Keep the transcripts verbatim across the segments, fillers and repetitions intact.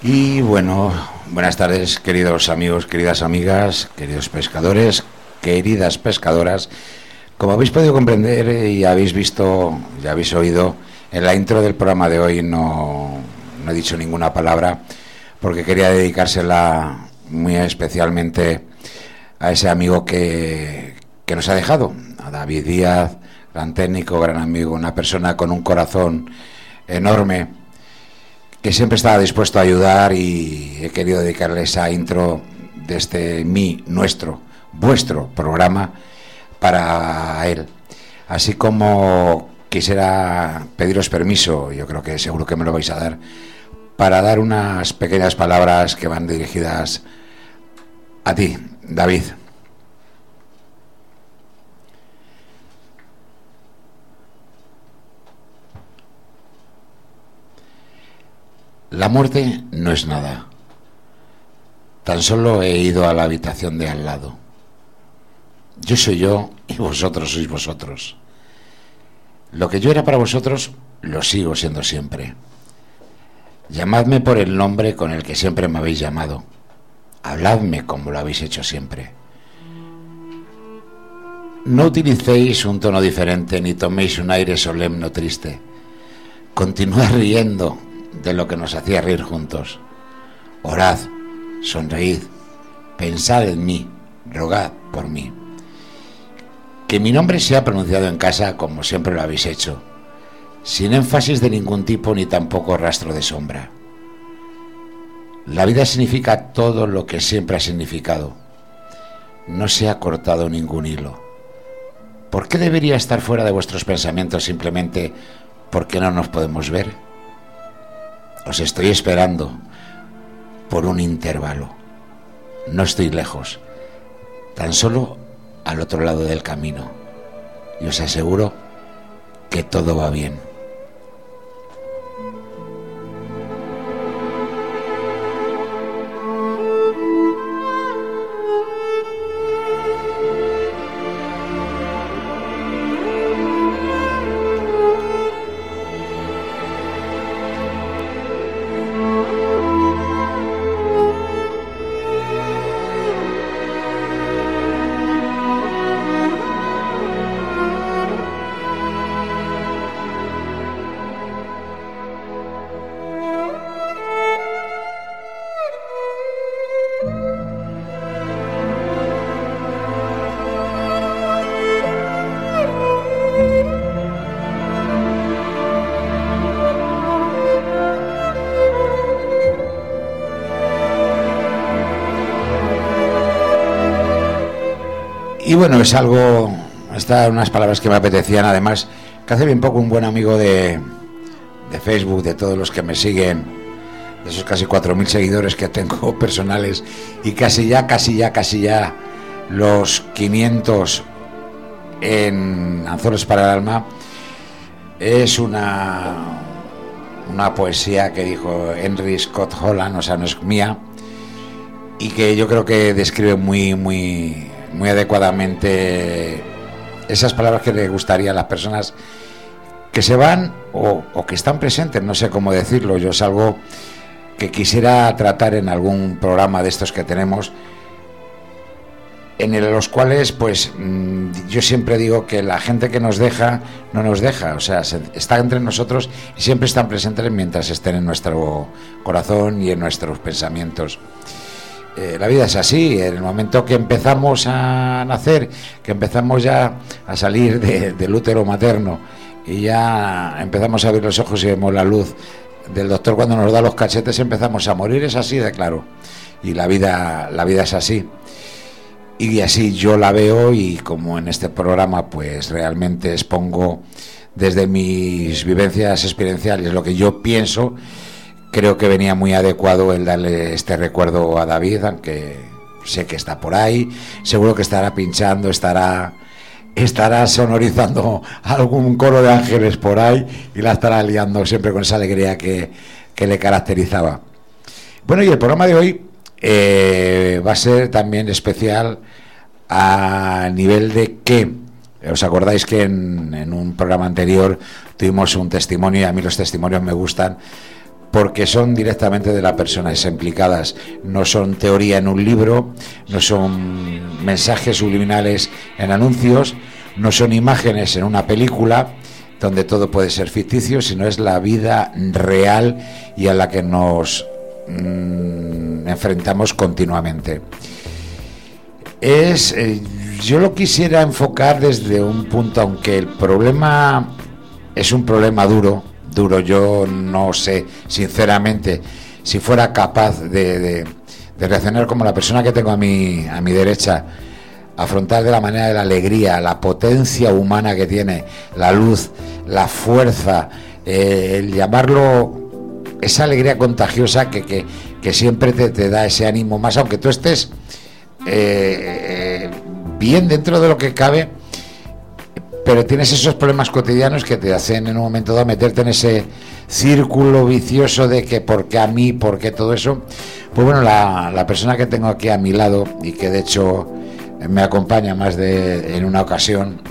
Y bueno, buenas tardes, queridos amigos, queridas amigas, queridos pescadores, queridas pescadoras. Como habéis podido comprender y habéis visto, ya habéis oído, en la intro del programa de hoy no, no he dicho ninguna palabra porque quería dedicársela muy especialmente a ese amigo que, que nos ha dejado, a David Díaz, gran técnico, gran amigo, una persona con un corazón enorme, que siempre estaba dispuesto a ayudar, y he querido dedicarle esa intro de este mi, nuestro, vuestro programa para él. Así como quisiera pediros permiso, yo creo que seguro que me lo vais a dar, para dar unas pequeñas palabras que van dirigidas a ti, David. La muerte no es nada. Tan solo he ido a la habitación de al lado. Yo soy yo y vosotros sois vosotros. Lo que yo era para vosotros, lo sigo siendo siempre. Llamadme por el nombre con el que siempre me habéis llamado. Habladme como lo habéis hecho siempre. No utilicéis un tono diferente ni toméis un aire solemne o triste. Continuad riendo de lo que nos hacía reír juntos. Orad, sonreíd, pensad en mí, rogad por mí. Que mi nombre sea pronunciado en casa como siempre lo habéis hecho, sin énfasis de ningún tipo ni tampoco rastro de sombra. La vida significa todo lo que siempre ha significado. No se ha cortado ningún hilo. ¿Por qué debería estar fuera de vuestros pensamientos simplemente porque no nos podemos ver? Os estoy esperando por un intervalo. No estoy lejos, tan solo al otro lado del camino. Y os aseguro que todo va bien. Y bueno, es algo, estas unas palabras que me apetecían, además, que hace bien poco un buen amigo de, de Facebook, de todos los que me siguen, de esos casi cuatro mil seguidores que tengo personales, y casi ya, casi ya, casi ya los quinientos en Anzuelos para el Alma, es una, una poesía que dijo Henry Scott Holland, o sea, no es mía, y que yo creo que describe muy, muy... muy adecuadamente esas palabras que le gustaría a las personas que se van o, o que están presentes, no sé cómo decirlo. Yo es algo que quisiera tratar en algún programa de estos que tenemos, en los cuales pues yo siempre digo que la gente que nos deja no nos deja, o sea, se, está entre nosotros y siempre están presentes mientras estén en nuestro corazón y en nuestros pensamientos. Eh, la vida es así. En el momento que empezamos a nacer, que empezamos ya a salir de, del útero materno y ya empezamos a abrir los ojos y vemos la luz del doctor cuando nos da los cachetes, empezamos a morir. Es así de claro, y la vida, la vida es así, y así yo la veo. Y como en este programa pues realmente expongo desde mis vivencias experienciales lo que yo pienso, creo que venía muy adecuado el darle este recuerdo a David, aunque sé que está por ahí, seguro que estará pinchando, estará estará sonorizando algún coro de ángeles por ahí y la estará liando siempre con esa alegría que, que le caracterizaba. Bueno, y el programa de hoy eh, va a ser también especial a nivel de que, ¿os acordáis que en, en un programa anterior tuvimos un testimonio, y a mí los testimonios me gustan porque son directamente de las personas implicadas, no son teoría en un libro, no son mensajes subliminales en anuncios, no son imágenes en una película donde todo puede ser ficticio, sino es la vida real y a la que nos mmm, enfrentamos continuamente. Es, eh, yo lo quisiera enfocar desde un punto, aunque el problema es un problema duro, duro, yo no sé, sinceramente, si fuera capaz de, de, de reaccionar como la persona que tengo a mi, a mi derecha, afrontar de la manera de la alegría, la potencia humana que tiene, la luz, la fuerza, eh, el llamarlo, esa alegría contagiosa que, que, que siempre te, te da ese ánimo más, aunque tú estés eh, eh, bien dentro de lo que cabe, pero tienes esos problemas cotidianos que te hacen en un momento dado meterte en ese círculo vicioso de que por qué a mí, por qué todo eso. Pues bueno, la, la persona que tengo aquí a mi lado y que de hecho me acompaña más de en una ocasión,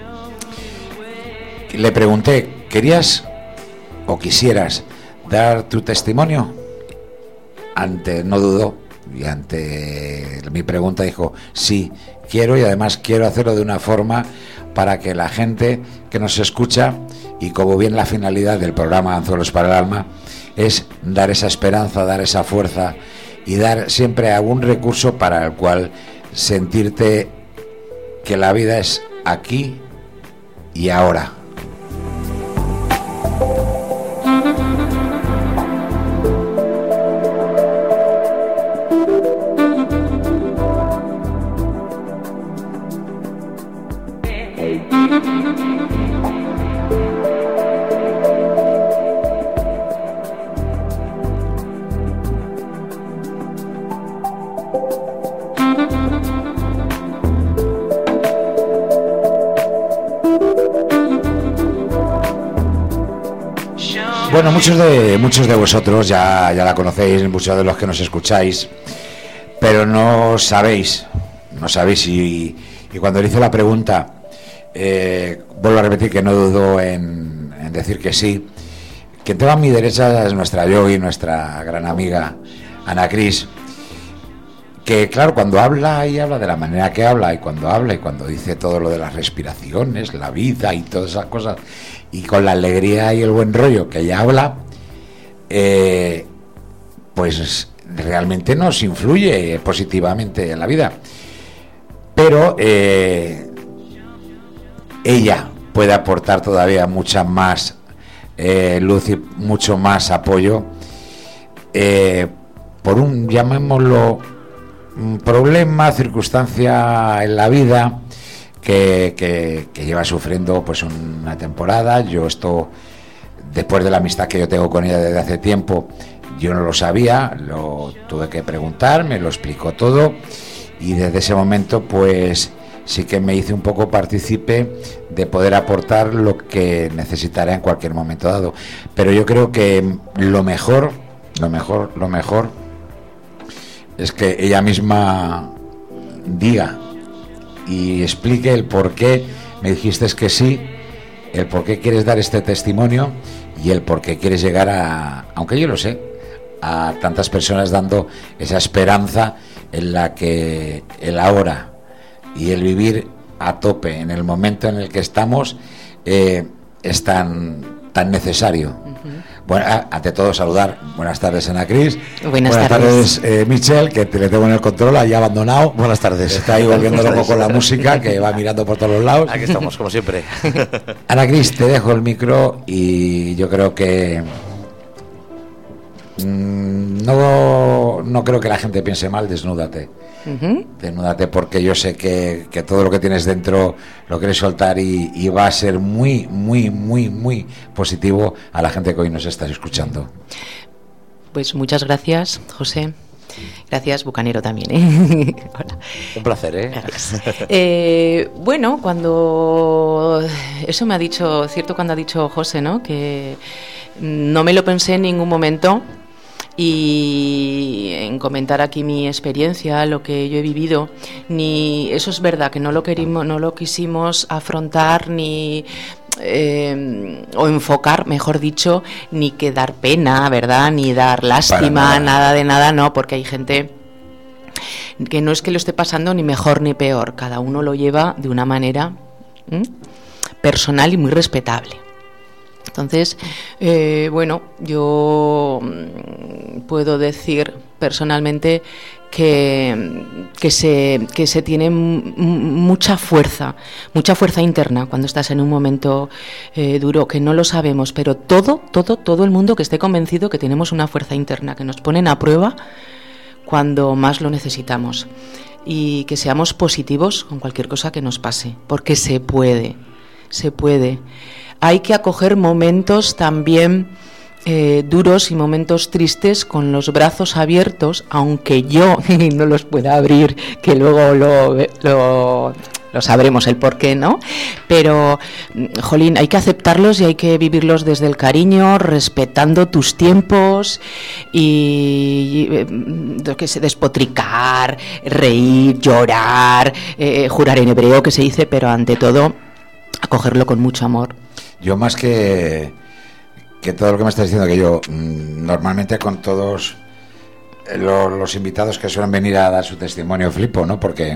le pregunté, ¿querías o quisieras dar tu testimonio? Ante, no dudó, y ante mi pregunta dijo, sí, quiero, y además quiero hacerlo de una forma para que la gente que nos escucha, y como bien la finalidad del programa Anzuelos para el Alma es dar esa esperanza, dar esa fuerza y dar siempre algún recurso para el cual sentirte que la vida es aquí y ahora. Bueno, muchos de muchos de vosotros ya, ya la conocéis, muchos de los que nos escucháis, pero no sabéis, no sabéis, y, y cuando le hice la pregunta, eh, vuelvo a repetir que no dudo en, en decir que sí. Quien tengo a mi derecha es nuestra yogi, nuestra gran amiga Ana Cris, que claro, cuando habla y habla de la manera que habla, y cuando habla y cuando dice todo lo de las respiraciones, la vida y todas esas cosas, y con la alegría y el buen rollo que ella habla, eh, pues realmente nos influye positivamente en la vida. Pero eh, ella puede aportar todavía mucha más eh, luz y mucho más apoyo eh, por un, llamémoslo, un problema, circunstancia en la vida que, que, que lleva sufriendo pues una temporada. Yo esto, después de la amistad que yo tengo con ella desde hace tiempo, yo no lo sabía, lo tuve que preguntar, me lo explicó todo, y desde ese momento pues sí que me hice un poco partícipe de poder aportar lo que necesitara en cualquier momento dado. Pero yo creo que lo mejor, lo mejor, lo mejor es que ella misma diga y explique el por qué me dijiste que sí, el por qué quieres dar este testimonio y el por qué quieres llegar a, aunque yo lo sé, a tantas personas dando esa esperanza en la que el ahora y el vivir a tope en el momento en el que estamos eh, es tan, tan necesario. Uh-huh. Bueno, ante todo saludar, buenas tardes Ana Cris, buenas, buenas tardes, tardes eh, Michel, que te le tengo en el control, ahí abandonado, buenas tardes, está ahí volviendo loco con la música, que va mirando por todos los lados. Aquí estamos, como siempre. Ana Cris, te dejo el micro y yo creo que mmm, no, no creo que la gente piense mal, desnúdate. Uh-huh. Desnúdate, porque yo sé que, que todo lo que tienes dentro lo quieres soltar y, y va a ser muy, muy, muy, muy positivo a la gente que hoy nos está escuchando. Pues muchas gracias, José. Gracias, Bucanero, también, ¿eh? Hola. Un placer, ¿eh? Gracias. Eh, bueno, cuando... Eso me ha dicho, cierto cuando ha dicho José, ¿no? Que no me lo pensé en ningún momento. Y en comentar aquí mi experiencia, lo que yo he vivido, ni eso es verdad que no lo querimos, no lo quisimos afrontar, ni eh, o enfocar, mejor dicho, ni que dar pena, ¿verdad? Ni dar lástima, nada. nada de nada, no, porque hay gente que no es que lo esté pasando ni mejor ni peor, cada uno lo lleva de una manera ¿m? personal y muy respetable. Entonces, eh, bueno, yo puedo decir personalmente que, que, se, que se tiene m- mucha fuerza, mucha fuerza interna cuando estás en un momento eh, duro, que no lo sabemos, pero todo, todo, todo el mundo que esté convencido que tenemos una fuerza interna, que nos ponen a prueba cuando más lo necesitamos, y que seamos positivos con cualquier cosa que nos pase, porque se puede, se puede. Hay que acoger momentos también eh, duros y momentos tristes con los brazos abiertos, aunque yo no los pueda abrir, que luego lo, lo, lo sabremos el por qué, ¿no? Pero, jolín, hay que aceptarlos y hay que vivirlos desde el cariño, respetando tus tiempos y, y que sé, despotricar, reír, llorar, eh, jurar en hebreo, que se dice, pero ante todo, acogerlo con mucho amor. Yo más que, que todo lo que me estás diciendo, que yo mmm, normalmente con todos los, los invitados que suelen venir a dar su testimonio flipo, ¿no? Porque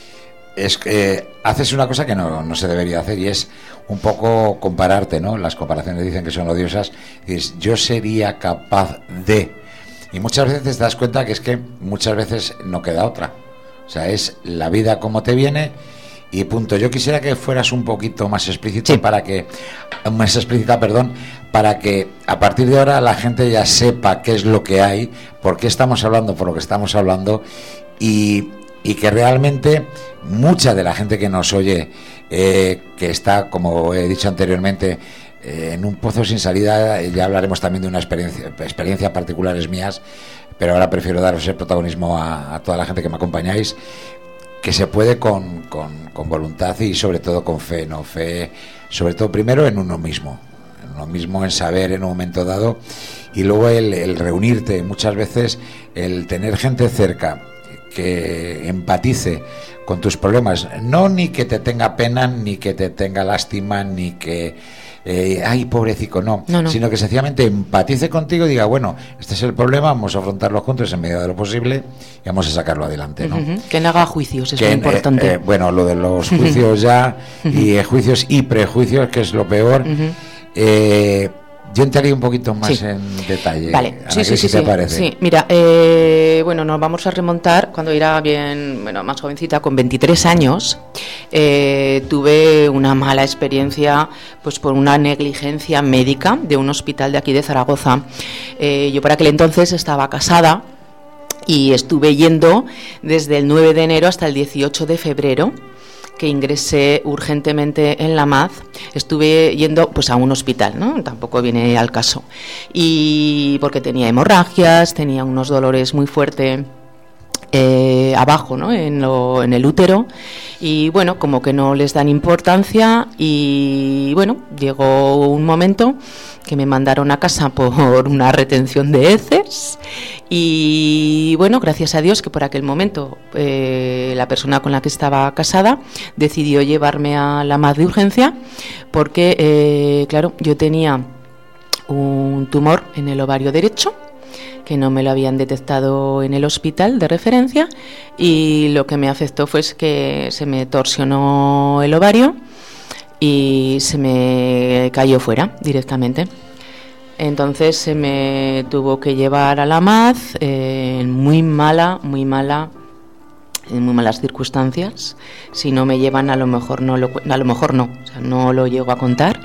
es que haces una cosa que no, no se debería hacer, y es un poco compararte, ¿no? Las comparaciones dicen que son odiosas, y es, yo sería capaz de... Y muchas veces te das cuenta que es que muchas veces no queda otra. O sea, es la vida como te viene... Y punto. Yo quisiera que fueras un poquito más explícito, sí. para que más explícita, perdón, para que a partir de ahora la gente ya sepa qué es lo que hay, por qué estamos hablando, por lo que estamos hablando, y, y que realmente mucha de la gente que nos oye, eh, que está, como he dicho anteriormente, eh, en un pozo sin salida, ya hablaremos también de una experiencia, experiencia particulares mías, pero ahora prefiero daros el protagonismo a, a toda la gente que me acompañáis. Que se puede con, con, con voluntad y sobre todo con fe, ¿no? Fe, sobre todo primero en uno mismo, en uno mismo, en saber en un momento dado, y luego el, el reunirte, muchas veces el tener gente cerca que empatice con tus problemas, no ni que te tenga pena, ni que te tenga lástima, ni que... Eh, ay, pobrecito, no, no, no, sino que sencillamente empatice contigo y diga, bueno, este es el problema, vamos a afrontarlo juntos en medida de lo posible y vamos a sacarlo adelante, ¿no? Uh-huh. Que no haga juicios, es que, muy importante. Eh, eh, bueno, lo de los juicios ya, uh-huh. y eh, juicios y prejuicios, que es lo peor. Uh-huh. eh, Yo entraría un poquito más sí. en detalle. Vale, Ana, sí, sí, sí, si te sí. parece. Sí, mira, eh, bueno, nos vamos a remontar cuando era bien, bueno, más jovencita, con veintitrés años, eh, tuve una mala experiencia, pues por una negligencia médica de un hospital de aquí de Zaragoza. Eh, yo por aquel entonces estaba casada y estuve yendo desde el nueve de enero hasta el dieciocho de febrero. Que ingresé urgentemente en la M A Z, estuve yendo pues a un hospital, ¿no? Tampoco viene al caso. Y porque tenía hemorragias, tenía unos dolores muy fuertes eh, abajo, ¿no? En, lo, en el útero, y bueno, como que no les dan importancia, y bueno, llegó un momento que me mandaron a casa por una retención de heces. Y bueno, gracias a Dios que por aquel momento eh, la persona con la que estaba casada decidió llevarme a la M A Z de urgencia, porque eh, claro, yo tenía un tumor en el ovario derecho que no me lo habían detectado en el hospital de referencia, y lo que me afectó fue que se me torsionó el ovario y se me cayó fuera directamente. Entonces se me tuvo que llevar a la M A Z eh, en muy mala, muy mala, en muy malas circunstancias. Si no me llevan, a lo mejor no lo, a lo mejor no, o sea, no lo llego a contar.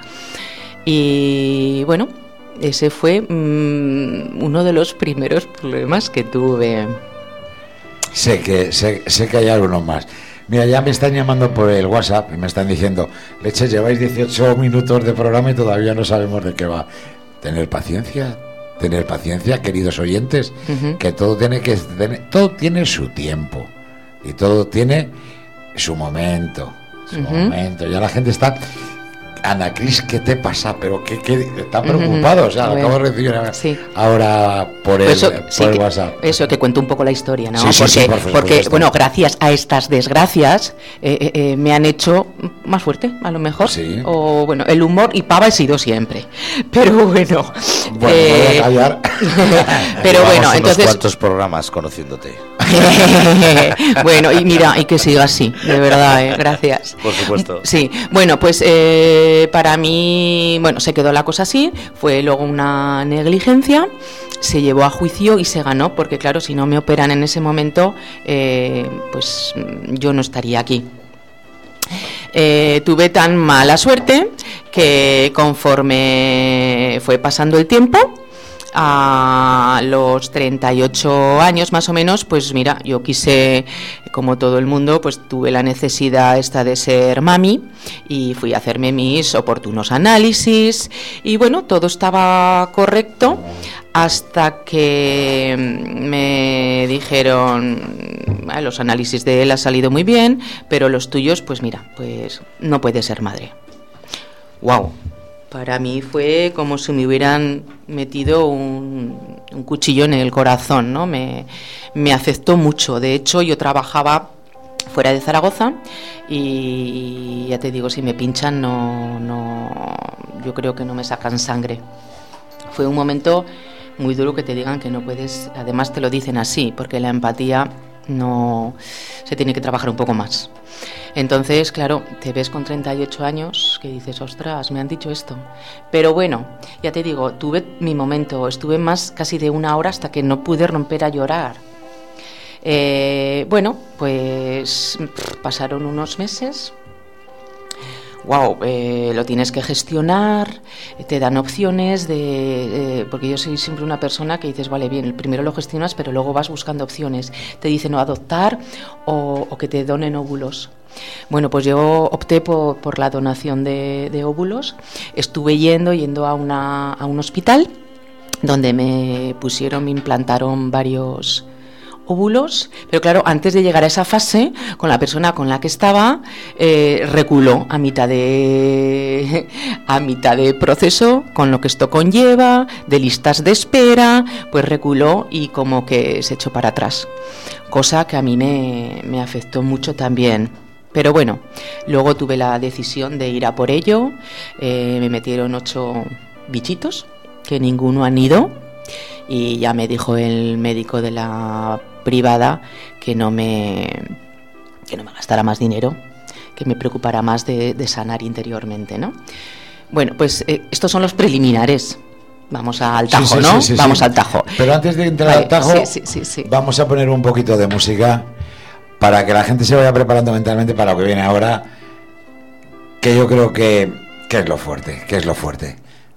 Y bueno, ese fue mmm, uno de los primeros problemas que tuve. Sé que sé, sé que hay algunos más. Mira, ya me están llamando por el WhatsApp y me están diciendo, leche, lleváis dieciocho minutos de programa y todavía no sabemos de qué va. Tener paciencia, tener paciencia, queridos oyentes, uh-huh. que todo tiene que tener, todo tiene su tiempo y todo tiene su momento, su uh-huh. momento. Ya la gente está, Ana Cris, ¿qué te pasa? Pero que, que está preocupado, uh-huh. o sea, lo acabo de recibir sí. ahora por el, eso, por sí, el WhatsApp. Eso, que cuento un poco la historia, ¿no? Sí, sí, porque, sí, por porque bueno, gracias a estas desgracias eh, eh, eh, me han hecho más fuerte, a lo mejor. Sí. O bueno, el humor y pava he sido siempre. Pero bueno. Bueno, eh, voy a callar. Pero Llevamos bueno, unos entonces. cuantos programas conociéndote. Bueno, y mira, y que siga así, de verdad, eh, gracias. Por supuesto. Sí, bueno, pues eh, para mí, bueno, se quedó la cosa así, fue luego una negligencia, se llevó a juicio y se ganó, porque claro, si no me operan en ese momento, eh, pues yo no estaría aquí. Eh, tuve tan mala suerte que conforme fue pasando el tiempo, a los treinta y ocho años más o menos, pues mira, yo quise, como todo el mundo, pues tuve la necesidad esta de ser mami y fui a hacerme mis oportunos análisis y bueno, todo estaba correcto hasta que me dijeron, los análisis de él ha salido muy bien, pero los tuyos, pues mira, pues no puedes ser madre. ¡Wow! Para mí fue como si me hubieran metido un, un cuchillo en el corazón, ¿no? Me, me afectó mucho. De hecho, yo trabajaba fuera de Zaragoza y ya te digo, si me pinchan, no, no, yo creo que no me sacan sangre. Fue un momento muy duro que te digan que no puedes, además te lo dicen así, porque la empatía no se tiene que trabajar un poco más. Entonces, claro, te ves con treinta y ocho años que dices, ostras, me han dicho esto. Pero bueno, ya te digo, tuve mi momento, estuve más casi de una hora hasta que no pude romper a llorar. Eh, bueno, pues pasaron unos meses. Wow, eh, lo tienes que gestionar, te dan opciones de, eh, porque yo soy siempre una persona que dices, vale, bien, primero lo gestionas, pero luego vas buscando opciones. Te dicen o adoptar o, o que te donen óvulos. Bueno, pues yo opté por, por la donación de, de óvulos. Estuve yendo, yendo a, una, a un hospital donde me pusieron, me implantaron varios óvulos, pero claro, antes de llegar a esa fase, con la persona con la que estaba, eh, reculó a mitad de a mitad de proceso, con lo que esto conlleva, de listas de espera, pues reculó y como que se echó para atrás, cosa que a mí me, me afectó mucho también. Pero bueno, luego tuve la decisión de ir a por ello, eh, me metieron ocho bichitos, que ninguno han ido, y ya me dijo el médico de la privada que no me que no me gastara más dinero, que me preocupara más de, de sanar interiormente, ¿no? Bueno, pues eh, estos son los preliminares. Vamos al tajo, sí, sí, ¿no? Sí, sí, vamos sí. al tajo. Pero antes de entrar vale, al tajo, sí, sí, sí, sí. vamos a poner un poquito de música para que la gente se vaya preparando mentalmente para lo que viene ahora, que yo creo que, que es lo fuerte, que es lo fuerte.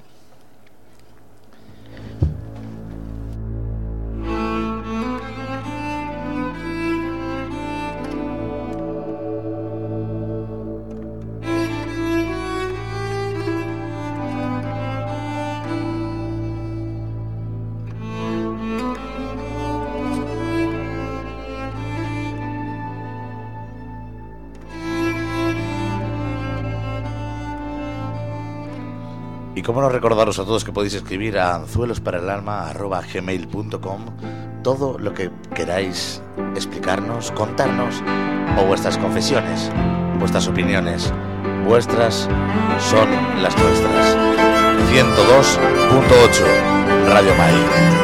Y cómo no recordaros a todos que podéis escribir a anzuelosparaelalma arroba gmail punto com todo lo que queráis explicarnos, contarnos, o vuestras confesiones, vuestras opiniones. Vuestras son las nuestras. ciento dos punto ocho Radio Mai.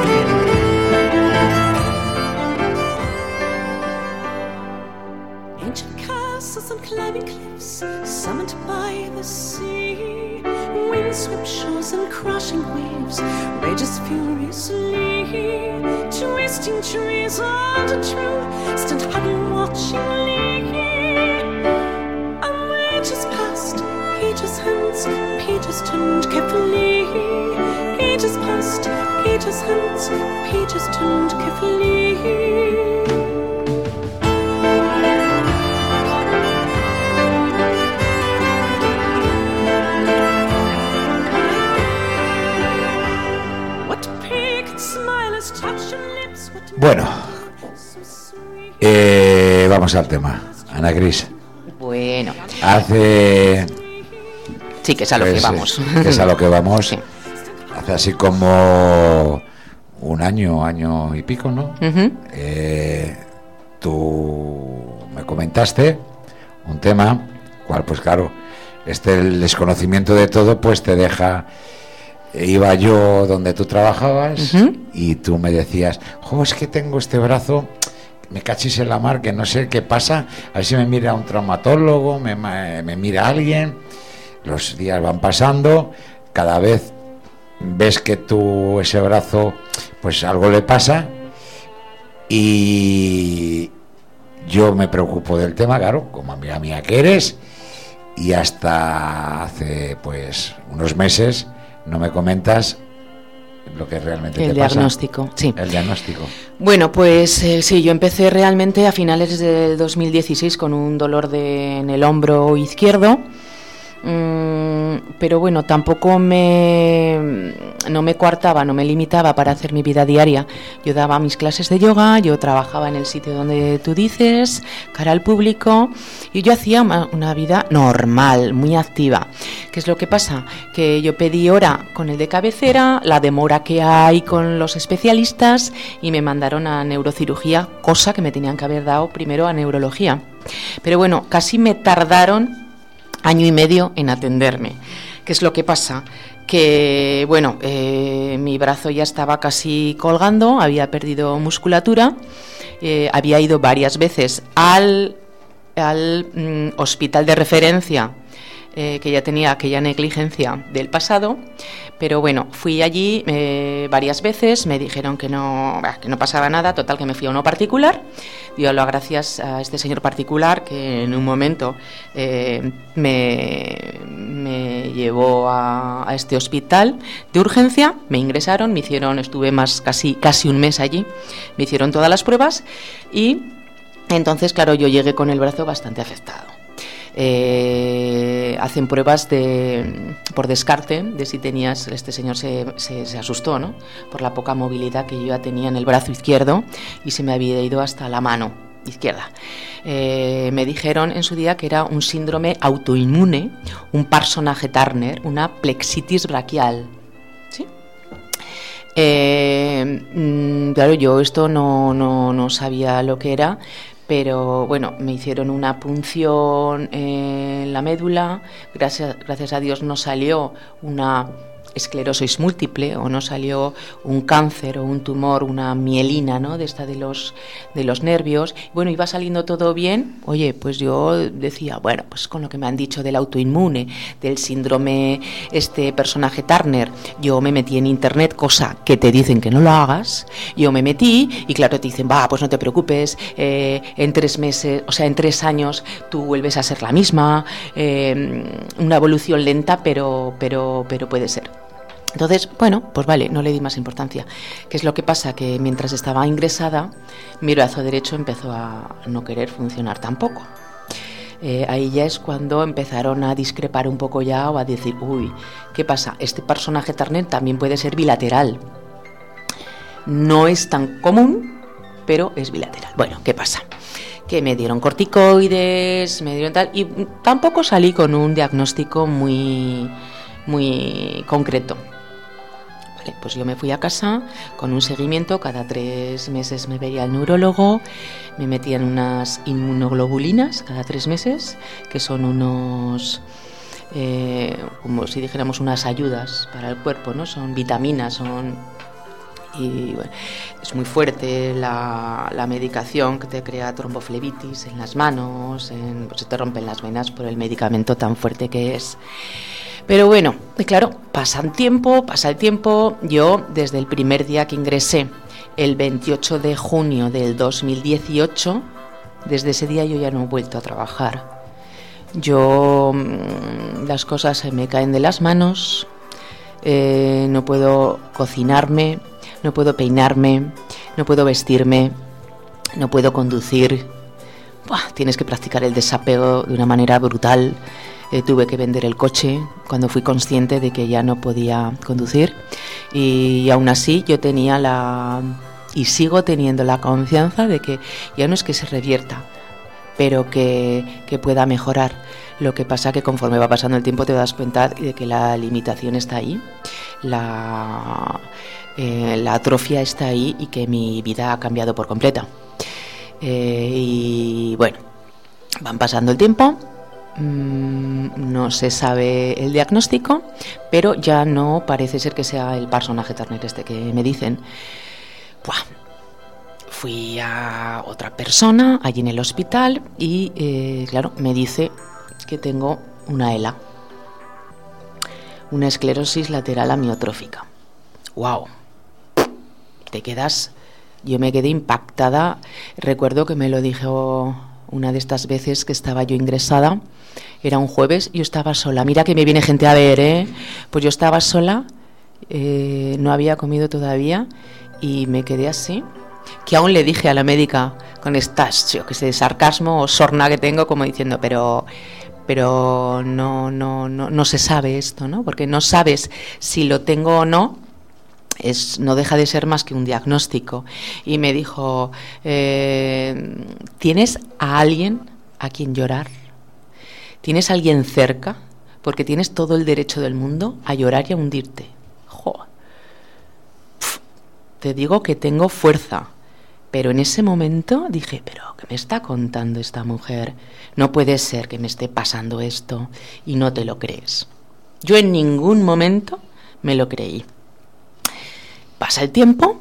Windswept shores and crashing waves rages furiously. Twisting trees under true stand huddled watchingly. And ages passed, ages hence, pages turned carefully. Ages passed, ages hence, pages turned carefully. Bueno, eh, vamos al tema. Ana Cris. Bueno. Hace Sí, que es a lo pues, que vamos. Que es a lo que vamos. Sí. Hace así como un año, año y pico, ¿no? Uh-huh. Eh, tú me comentaste un tema, cual pues claro, este el desconocimiento de todo pues te deja. Iba yo donde tú trabajabas uh-huh. y tú me decías, jo, es que tengo este brazo, me cachis en la mar, que no sé qué pasa, a ver si me mira un traumatólogo, me, me mira alguien. Los días van pasando, cada vez ves que tú ese brazo pues algo le pasa y yo me preocupo del tema, claro, como amiga mía que eres, y hasta hace pues unos meses no me comentas lo que realmente el te diagnóstico, pasa. sí. El diagnóstico. Bueno, pues eh, sí, yo empecé realmente a finales del dos mil dieciséis con un dolor de, en el hombro izquierdo. Mm, pero bueno, tampoco me no me coartaba, no me limitaba para hacer mi vida diaria. Yo daba mis clases de yoga, yo trabajaba en el sitio donde tú dices, cara al público, y yo hacía una, una vida normal, muy activa. ¿Qué es lo que pasa? Que yo pedí hora con el de cabecera, la demora que hay con los especialistas, y me mandaron a neurocirugía, cosa que me tenían que haber dado primero a neurología. Pero bueno, casi me tardaron año y medio en atenderme. ¿Qué es lo que pasa? Que, bueno, eh, mi brazo ya estaba casi colgando, había perdido musculatura, eh, había ido varias veces al, al mm, hospital de referencia, eh, que ya tenía aquella negligencia del pasado, pero bueno, fui allí eh, varias veces, me dijeron que no, que no pasaba nada, total que me fui a uno particular, dio las gracias a este señor particular que en un momento eh, me, me llevó a, a este hospital de urgencia, me ingresaron, me hicieron, estuve más casi, casi un mes allí, me hicieron todas las pruebas y entonces, claro, yo llegué con el brazo bastante afectado. Eh, hacen pruebas de por descarte de si tenías, este señor se, se, se asustó, ¿no? Por la poca movilidad que yo ya tenía en el brazo izquierdo y se me había ido hasta la mano izquierda. Eh, me dijeron en su día que era un síndrome autoinmune, un personaje Turner, una plexitis braquial. ¿Sí? Eh, mmm, claro, yo esto no, no, no sabía lo que era, pero bueno, me hicieron una punción en la médula, gracias, gracias a Dios no salió una esclerosis múltiple o no salió un cáncer o un tumor, una mielina, ¿no? De esta de los de los nervios. Bueno, iba saliendo todo bien. Oye, pues yo decía, bueno, pues con lo que me han dicho del autoinmune, del síndrome este personaje Turner, yo me metí en internet, cosa que te dicen que no lo hagas. Yo me metí y claro, te dicen, va, pues no te preocupes, eh, en tres meses, o sea, en tres años tú vuelves a ser la misma, eh, una evolución lenta, pero pero pero puede ser. Entonces, bueno, pues vale, no le di más importancia. ¿Qué es lo que pasa? Que mientras estaba ingresada, mi brazo derecho empezó a no querer funcionar tampoco. Eh, ahí ya es cuando empezaron a discrepar un poco ya o a decir, uy, ¿qué pasa? Este personaje Turner también puede ser bilateral. No es tan común, pero es bilateral. Bueno, ¿qué pasa? Que me dieron corticoides, me dieron tal, y tampoco salí con un diagnóstico muy, muy concreto. Vale, pues yo me fui a casa con un seguimiento, cada tres meses me veía el neurólogo, me metían unas inmunoglobulinas cada tres meses, que son unos, eh, como si dijéramos unas ayudas para el cuerpo, ¿no? Son vitaminas, son... Y bueno, es muy fuerte la, la medicación que te crea tromboflebitis en las manos, en, pues se te rompen las venas por el medicamento tan fuerte que es. Pero bueno, claro, pasa el tiempo, pasa el tiempo. Yo, desde el primer día que ingresé, el veintiocho de junio del dos mil dieciocho, desde ese día yo ya no he vuelto a trabajar. Yo, las cosas se me caen de las manos, eh, no puedo cocinarme, no puedo peinarme, no puedo vestirme, no puedo conducir. Buah, tienes que practicar el desapego de una manera brutal. Eh, tuve que vender el coche cuando fui consciente de que ya no podía conducir y, y aún así yo tenía la y sigo teniendo la confianza de que ya no es que se revierta, pero que, que pueda mejorar. Lo que pasa que conforme va pasando el tiempo te das cuenta de que la limitación está ahí, la, eh, la atrofia está ahí y que mi vida ha cambiado por completa. Eh, y bueno, van pasando el tiempo, mmm, no se sabe el diagnóstico, pero ya no parece ser que sea el personaje Turner este que me dicen. Buah. Fui a otra persona allí en el hospital y, eh, claro, me dice que tengo una ELA, una esclerosis lateral amiotrófica. ¡Wow! Te quedas... Yo me quedé impactada. Recuerdo que me lo dijo una de estas veces que estaba yo ingresada. Era un jueves, yo estaba sola. Mira que me viene gente a ver, ¿eh? Pues yo estaba sola, eh, no había comido todavía y me quedé así. Que aún le dije a la médica con estas, yo que sé, sarcasmo o sorna que tengo, como diciendo, pero... pero no, no, no, no se sabe esto, ¿no? Porque no sabes si lo tengo o no, es, no deja de ser más que un diagnóstico. Y me dijo, eh, ¿tienes a alguien a quien llorar? ¿Tienes a alguien cerca? Porque tienes todo el derecho del mundo a llorar y a hundirte. Jo. Pff, te digo que tengo fuerza. Pero en ese momento dije, ¿pero qué me está contando esta mujer? No puede ser que me esté pasando esto y no te lo crees. Yo en ningún momento me lo creí. Pasa el tiempo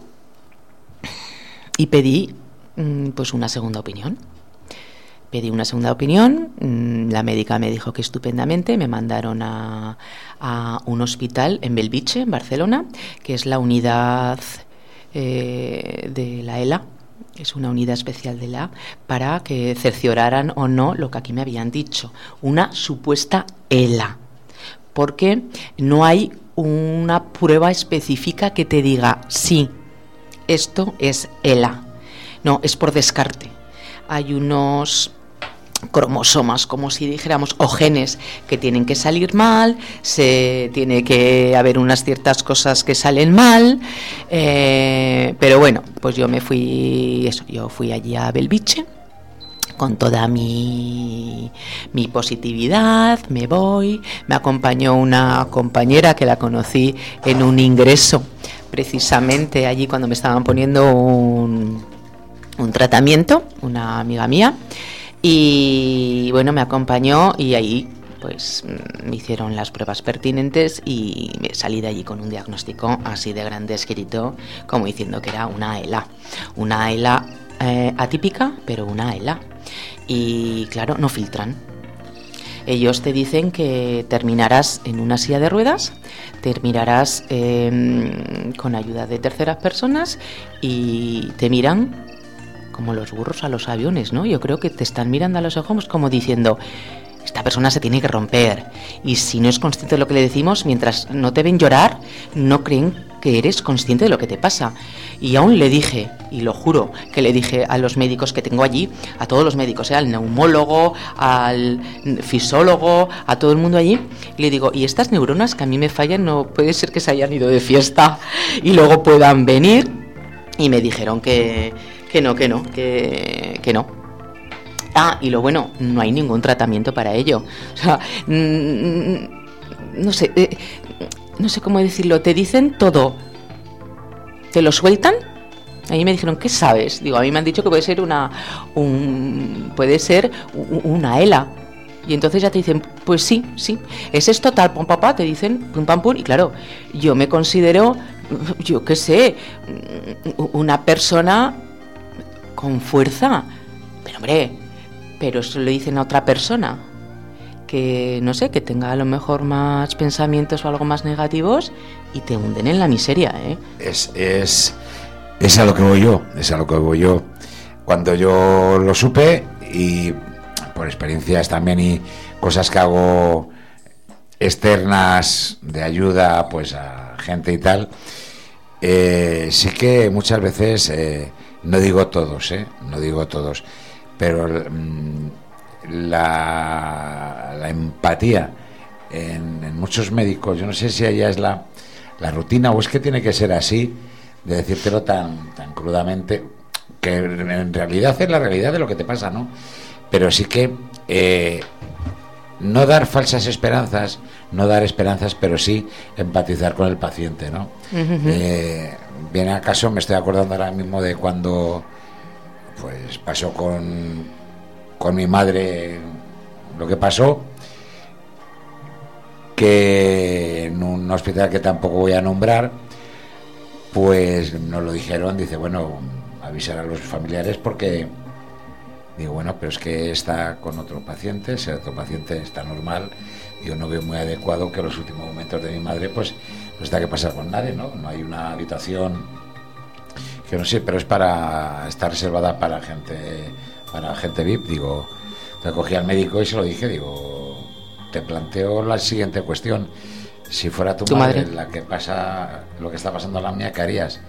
y pedí pues una segunda opinión. Pedí una segunda opinión, la médica me dijo que estupendamente, me mandaron a, a un hospital en Belviche, en Barcelona, que es la unidad eh, de la ELA. Es una unidad especial de la para que cercioraran o no lo que aquí me habían dicho, una supuesta ELA, porque no hay una prueba específica que te diga sí, esto es ELA. No, es por descarte. Hay unos cromosomas, como si dijéramos, o genes que tienen que salir mal, se tiene que haber unas ciertas cosas que salen mal, eh, pero bueno, pues yo me fui, eso, yo fui allí a Belviche con toda mi, mi positividad, me voy, me acompañó una compañera que la conocí en un ingreso, precisamente allí cuando me estaban poniendo un, un tratamiento, una amiga mía. Y bueno, me acompañó y ahí pues me hicieron las pruebas pertinentes y me salí de allí con un diagnóstico así de grande escrito, como diciendo que era una ELA, una ELA eh, atípica, pero una ELA. Y claro, no filtran. Ellos te dicen que terminarás en una silla de ruedas, terminarás eh, con ayuda de terceras personas y te miran como los burros a los aviones, ¿no? Yo creo que te están mirando a los ojos como diciendo, esta persona se tiene que romper. Y si no es consciente de lo que le decimos, mientras no te ven llorar, no creen que eres consciente de lo que te pasa. Y aún le dije, y lo juro, que le dije a los médicos que tengo allí, a todos los médicos, ¿eh? Al neumólogo, al fisiólogo, a todo el mundo allí, y le digo, y estas neuronas que a mí me fallan, no puede ser que se hayan ido de fiesta y luego puedan venir. Y me dijeron que... Que no, que no, que, que no. Ah, y lo bueno, no hay ningún tratamiento para ello. O sea, mmm, no sé, eh, no sé cómo decirlo. Te dicen todo. ¿Te lo sueltan? A mí me dijeron, ¿qué sabes? Digo, a mí me han dicho que puede ser una, un, puede ser una ELA. Y entonces ya te dicen, pues sí, sí, es esto tal, pum, papá, te dicen, pum, pam, pum. Y claro, yo me considero, yo qué sé, una persona con fuerza, pero hombre, pero eso lo dicen a otra persona que no sé, que tenga a lo mejor más pensamientos o algo más negativos y te hunden en la miseria, ¿eh? Es, es, es a lo que voy yo, es a lo que voy yo. Cuando yo lo supe y por experiencias también y cosas que hago externas de ayuda pues a gente y tal, eh, sí que muchas veces eh, no digo todos, ¿eh? No digo todos, pero mmm, la, la empatía en, en muchos médicos, yo no sé si allá es la, la rutina o es que tiene que ser así, de decírtelo tan, tan crudamente, que porque en realidad es la realidad de lo que te pasa, ¿no? Pero sí que eh, no dar falsas esperanzas, no dar esperanzas, pero sí empatizar con el paciente, ¿no? Uh-huh. Eh, viene a caso, me estoy acordando ahora mismo de cuando pues pasó con, con mi madre lo que pasó, que en un hospital que tampoco voy a nombrar, pues nos lo dijeron, dice, bueno, avisar a los familiares porque, digo, bueno, pero es que está con otro paciente, ese otro paciente está normal, yo no veo muy adecuado que los últimos momentos de mi madre, pues, pues tenga que pasar con nadie, ¿no? No hay una habitación, que no sé, pero es para, está reservada para gente, para gente V I P, digo, te cogí al médico y se lo dije, digo, te planteo la siguiente cuestión, si fuera tu, tu madre, madre la que pasa lo que está pasando a la mía, ¿qué harías?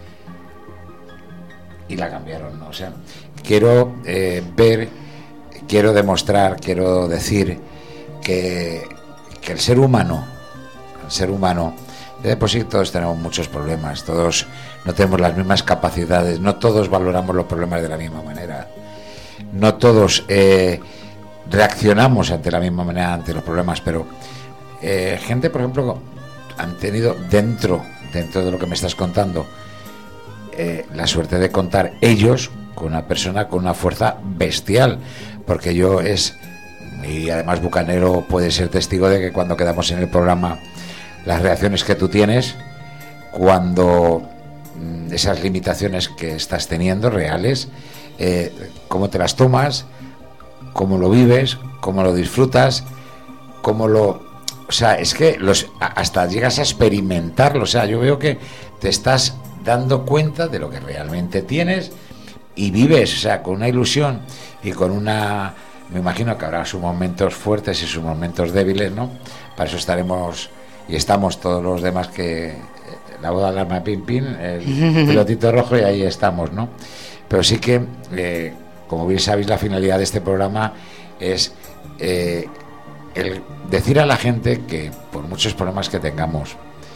Y la cambiaron, ¿no? O sea, quiero eh, ver, quiero demostrar, quiero decir que, que el ser humano, el ser humano, de por sí todos tenemos muchos problemas, todos no tenemos las mismas capacidades, no todos valoramos los problemas de la misma manera, no todos eh, reaccionamos ante la misma manera ante los problemas, pero eh, gente, por ejemplo, han tenido dentro, dentro de lo que me estás contando, eh, la suerte de contar ellos con una persona con una fuerza bestial, porque yo es, y además Bucanero puede ser testigo de que cuando quedamos en el programa, las reacciones que tú tienes, cuando mm, esas limitaciones que estás teniendo reales, eh, cómo te las tomas, cómo lo vives, cómo lo disfrutas, cómo lo... O sea, es que los, hasta llegas a experimentarlo. O sea, yo veo que te estás dando cuenta de lo que realmente tienes y vives, o sea, con una ilusión y con una... Me imagino que habrá sus momentos fuertes y sus momentos débiles, ¿no? Para eso estaremos y estamos todos los demás que... La boda del alma pin pin, el pilotito rojo, y ahí estamos, ¿no? Pero sí que, eh, como bien sabéis, la finalidad de este programa es... Eh, el decir a la gente que por muchos problemas que tengamos,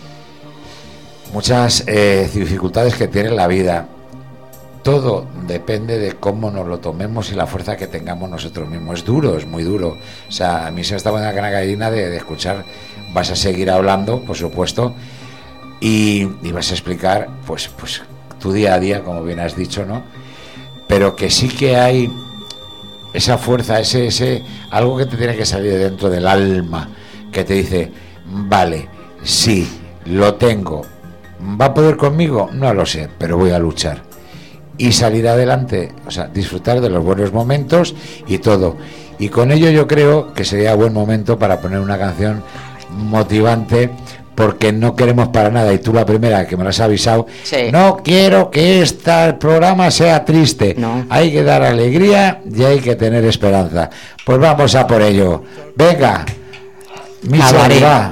muchas eh, dificultades que tiene la vida, todo depende de cómo nos lo tomemos y la fuerza que tengamos nosotros mismos. Es duro, es muy duro. O sea, a mí se me está poniendo la gallina de, de escuchar. Vas a seguir hablando, por supuesto, y, y vas a explicar pues, pues tu día a día, como bien has dicho, ¿no? Pero que sí que hay esa fuerza, ese, ese algo que te tiene que salir de dentro del alma, que te dice, vale, sí, lo tengo, ¿va a poder conmigo? No lo sé, pero voy a luchar y salir adelante, o sea, disfrutar de los buenos momentos y todo. Y con ello yo creo que sería buen momento para poner una canción motivante, porque no queremos para nada, y tú la primera que me lo has avisado, sí. No quiero que este programa sea triste, no. Hay que dar alegría y hay que tener esperanza. Pues vamos a por ello. Venga, Misa, va.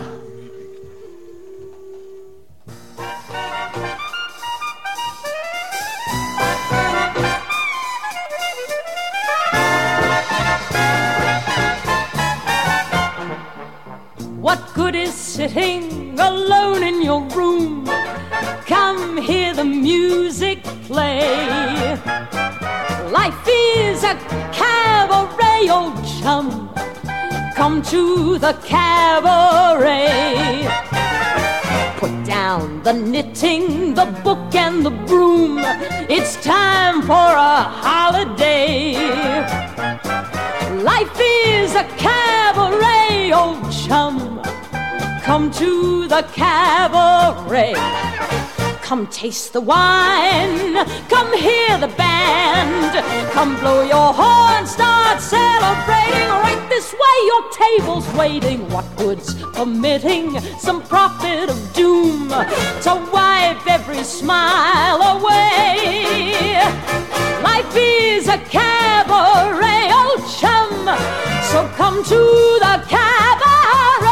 What good is sitting alone in your room? Come hear the music play. Life is a cabaret, old chum. Come to the cabaret. Put down the knitting, the book and the broom. It's time for a holiday. Life is a cabaret, old chum. Come to the cabaret. Come taste the wine. Come hear the band. Come blow your horn. Start celebrating. Right this way, your table's waiting. What good's permitting some prophet of doom to wipe every smile away? Life is a cabaret, old chum. So come to the cabaret.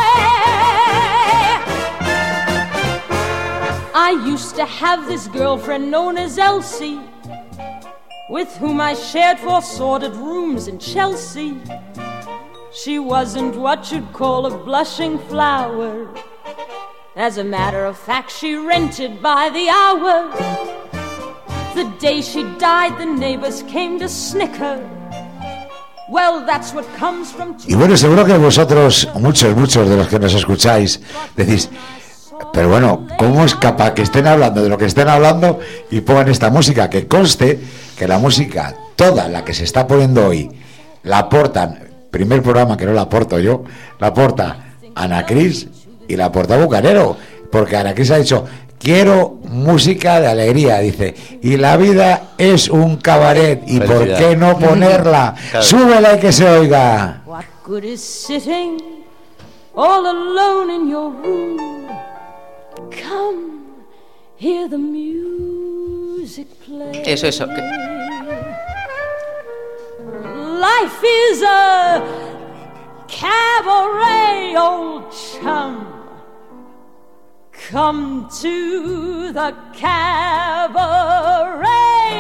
I used to have this girlfriend known as Elsie, with whom I shared four sordid rooms in Chelsea. She wasn't what you'd call a blushing flower. As a matter of fact, she rented by the hour. The day she died, the neighbors came to snicker. Well, that's what comes from... Y bueno, seguro que vosotros, muchos, muchos de los que nos escucháis, decís, pero bueno, ¿cómo es capaz que estén hablando de lo que estén hablando y pongan esta música? Que conste que la música, toda la que se está poniendo hoy, la aportan, primer programa que no la aporto yo, la aporta Ana Cris y la aporta Bucanero, porque Ana Cris ha dicho, quiero música de alegría, dice, y la vida es un cabaret, y Felicidad. ¿por qué no ponerla? Claro. Súbela y que se oiga. What good is sitting all alone in your room? Come, hear the music play. Eso, eso. Que... Life is a cabaret, old chum. Come to the cabaret.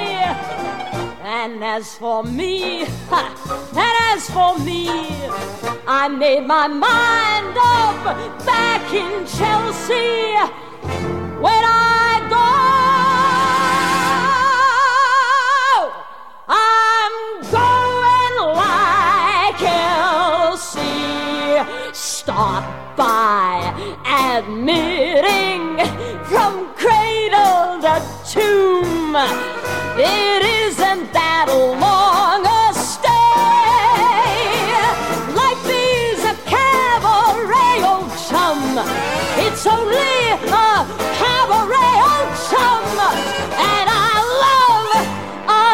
And as for me, ha, and as for me, I made my mind up back in Chelsea. When I go, I'm going like Elsie. Start by admitting from cradle to tomb, it isn't that long a stay. Life is a cabaret, old chum. It's only a cabaret, old chum. And I love a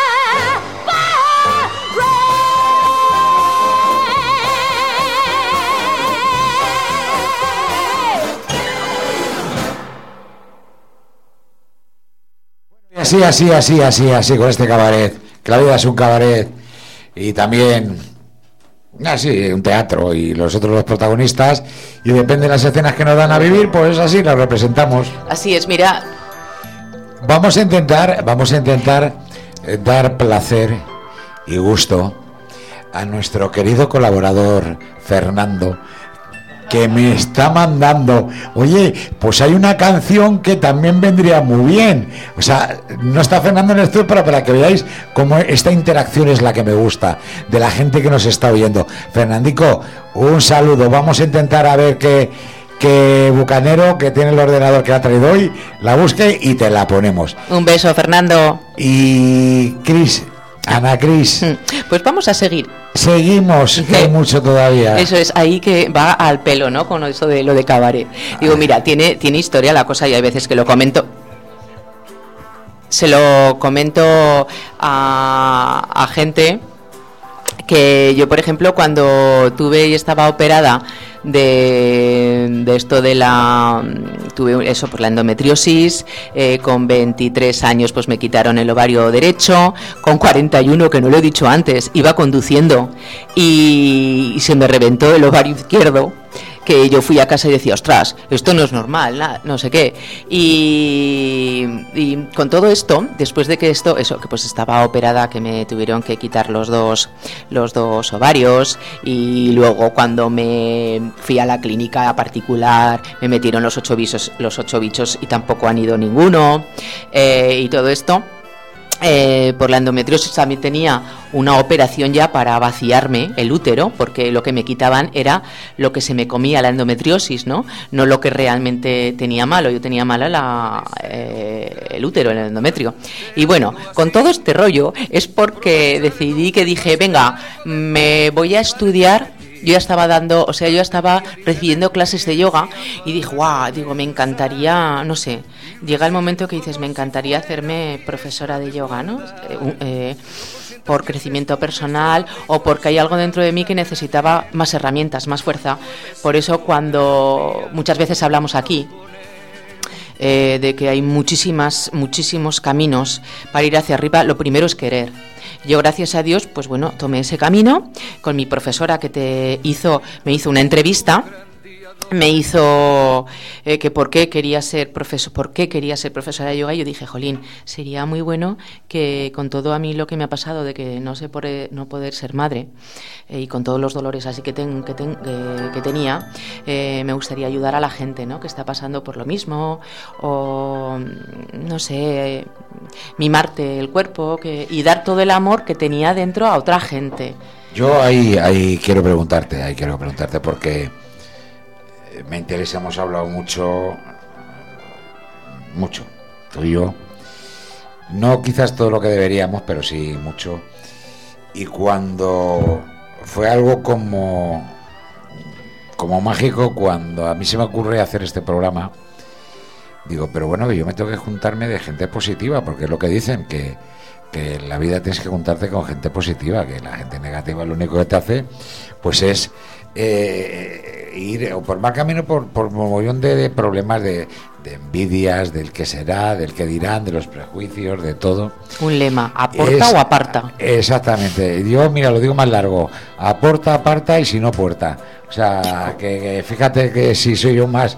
Así, así, así, así, así, con este cabaret, que la vida es un cabaret, y también, así, un teatro, y los otros los protagonistas, y depende de las escenas que nos dan a vivir, pues así las representamos. Así es, mira. Vamos a intentar, vamos a intentar eh, dar placer y gusto a nuestro querido colaborador Fernando, que me está mandando, oye, pues hay una canción que también vendría muy bien. O sea, no está Fernando en el estudio, pero para que veáis cómo esta interacción es la que me gusta, de la gente que nos está oyendo. Fernandico, un saludo. Vamos a intentar a ver que, que Bucanero, que tiene el ordenador que ha traído hoy, la busque y te la ponemos. Un beso, Fernando. Y Cris, Ana Cris, pues vamos a seguir. Seguimos, que hay mucho todavía. Eso es, ahí que va al pelo, ¿no? Con eso de lo de cabaret. Digo, mira, tiene, tiene historia la cosa, y hay veces que lo comento. Se lo comento a, a gente que yo, por ejemplo, cuando tuve y estaba operada de, de esto de la tuve eso por la endometriosis, eh, con veintitrés años pues me quitaron el ovario derecho, con cuarenta y uno, que no lo he dicho antes, iba conduciendo y, y se me reventó el ovario izquierdo, que yo fui a casa y decía, ostras, esto no es normal, no sé qué. Y, y con todo esto, después de que esto, eso, que pues estaba operada, que me tuvieron que quitar los dos, los dos ovarios, y luego cuando me fui a la clínica particular, me metieron los ocho bichos, los ocho bichos y tampoco han ido ninguno, eh, y todo esto. Eh, por la endometriosis también tenía una operación ya para vaciarme el útero, porque lo que me quitaban era lo que se me comía la endometriosis, no no lo que realmente tenía malo. Yo tenía mala la, eh, el útero, el endometrio. Y bueno, con todo este rollo es porque decidí que dije, venga, me voy a estudiar. Yo ya estaba dando, o sea, yo ya estaba recibiendo clases de yoga y dije, guau, digo, me encantaría, no sé, llega el momento que dices, me encantaría hacerme profesora de yoga, ¿no? Eh, eh, por crecimiento personal o porque hay algo dentro de mí que necesitaba más herramientas, más fuerza. Por eso cuando muchas veces hablamos aquí, eh, de que hay muchísimas, muchísimos caminos para ir hacia arriba, lo primero es querer. Yo, gracias a Dios, pues bueno, tomé ese camino con mi profesora que te hizo, me hizo una entrevista me hizo eh, que por qué quería ser profesor, por qué quería ser profesora de yoga. Y yo dije, jolín, sería muy bueno que con todo a mí lo que me ha pasado de que no sé por, no poder ser madre eh, y con todos los dolores así que, ten, que, ten, que, que tenía, eh, me gustaría ayudar a la gente, ¿no?, que está pasando por lo mismo, o no sé, mimarte el cuerpo que, y dar todo el amor que tenía dentro a otra gente. Yo ahí, ahí quiero preguntarte, ahí quiero preguntarte porque me interesa, hemos hablado mucho, mucho, tú y yo, no quizás todo lo que deberíamos, pero sí mucho, y cuando fue algo como, como mágico, cuando a mí se me ocurre hacer este programa, digo, pero bueno, que yo me tengo que juntarme de gente positiva, porque es lo que dicen, que, que en la vida tienes que juntarte con gente positiva, que la gente negativa lo único que te hace, pues es... Eh, ir o por mal camino por, por un montón de, de problemas de, de envidias, del que será, del que dirán, de los prejuicios, de todo. Un lema, aporta es, o aparta. Exactamente. Yo, mira, lo digo más largo, aporta, aparta y si no, puerta. O sea, que, que fíjate que si soy yo más.